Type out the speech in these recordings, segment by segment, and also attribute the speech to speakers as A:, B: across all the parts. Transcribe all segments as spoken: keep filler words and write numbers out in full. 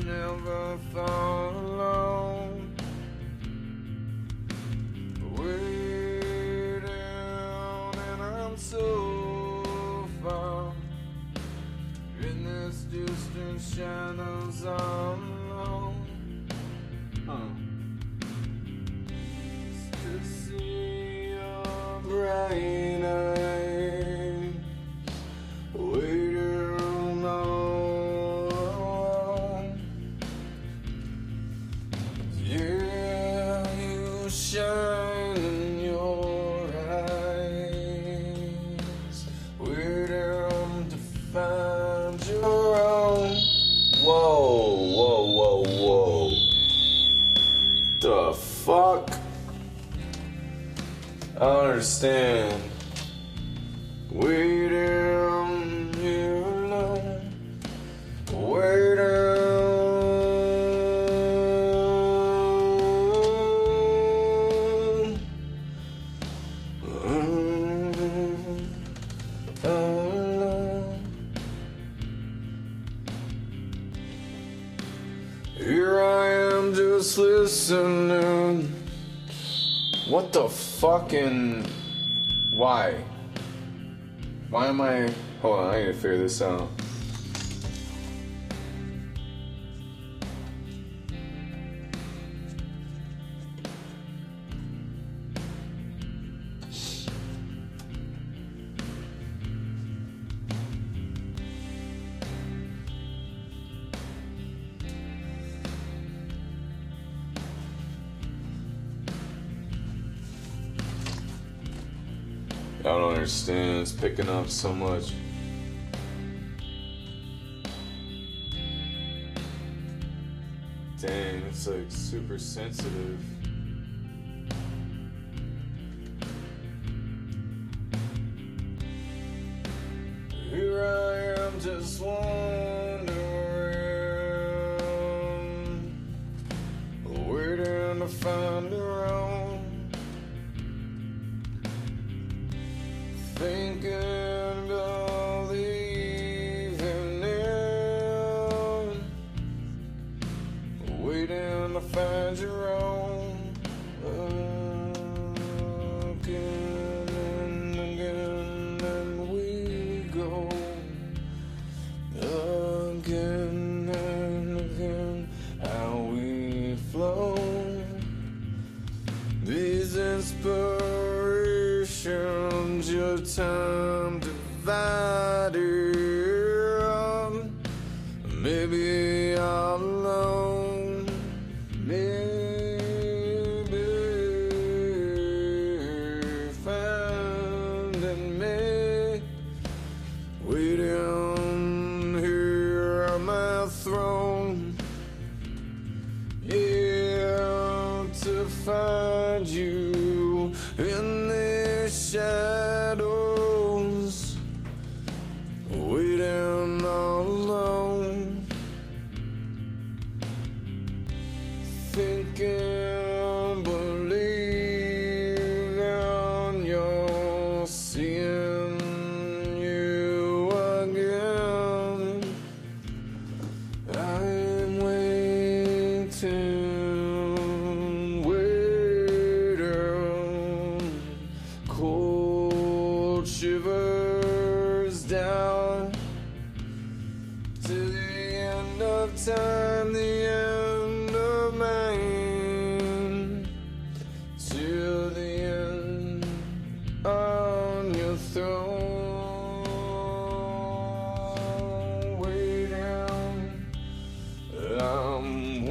A: never thought alone. Way down, and I'm so far in this distant shadows all alone. Huh. Just to see your bright eyes way down all alone. Yeah, you shine in your eyes way down to find your own. Whoa, whoa, whoa, whoa. The fuck? I don't understand. Way down here alone. Way down. Alone. Here I am just listening. What the fucking... Why? Why am I... Hold on, I need to figure this out. I don't understand. It's picking up so much. Dang, it's like super sensitive. Here I am just wondering, waiting to find her own. Thinking of the evening, waiting to find your own. Again and again, and we go. Again and again, how we flow. These inspirations, your time divided. Maybe I'm alone. Maybe finding me waiting here on my throne. Yeah, to find you in the shadows, waiting all alone, thinking, believing you're seeing you again. I'm waiting, waiting, cold shivers down to the end of time, the end of mine, till the end on your throne. Waiting, I'm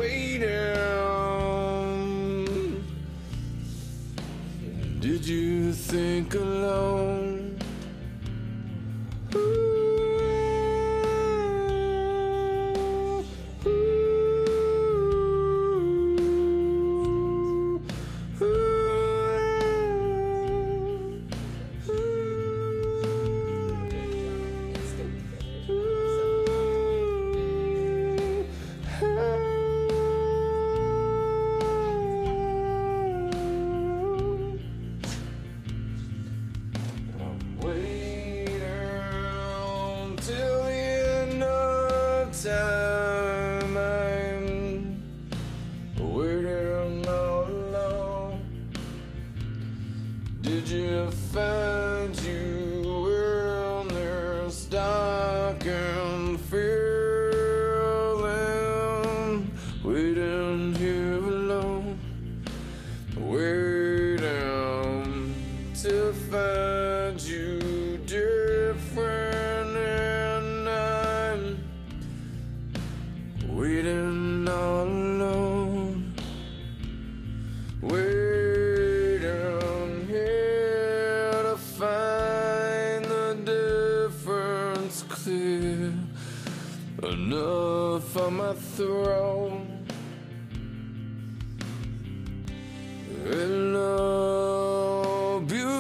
A: waiting. Did you think alone? Till the end of time, I enough on my throne. In all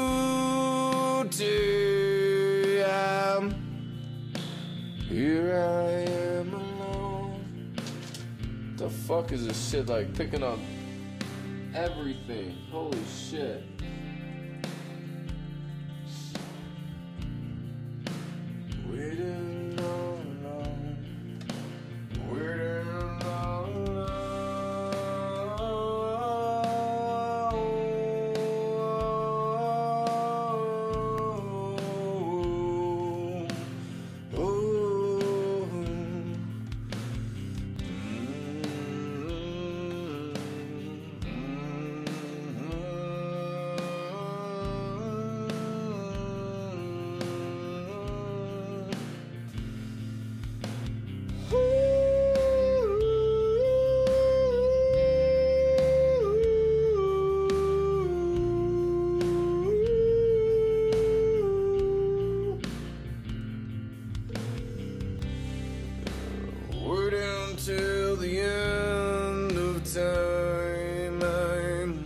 A: beauty, I'm here. I am alone. The fuck is this shit like picking up everything? Holy shit. Waiting all alone. Waiting all alone. Waiting till the end of time. I'm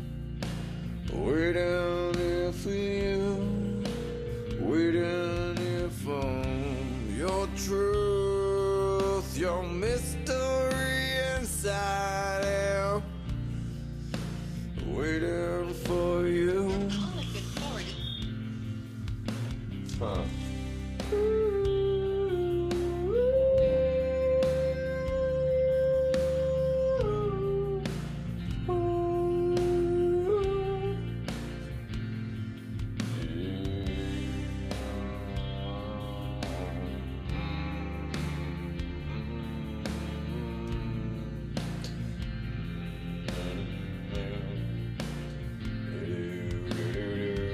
A: waiting here for you. Waiting here for your truth, your mystery inside out. Waiting.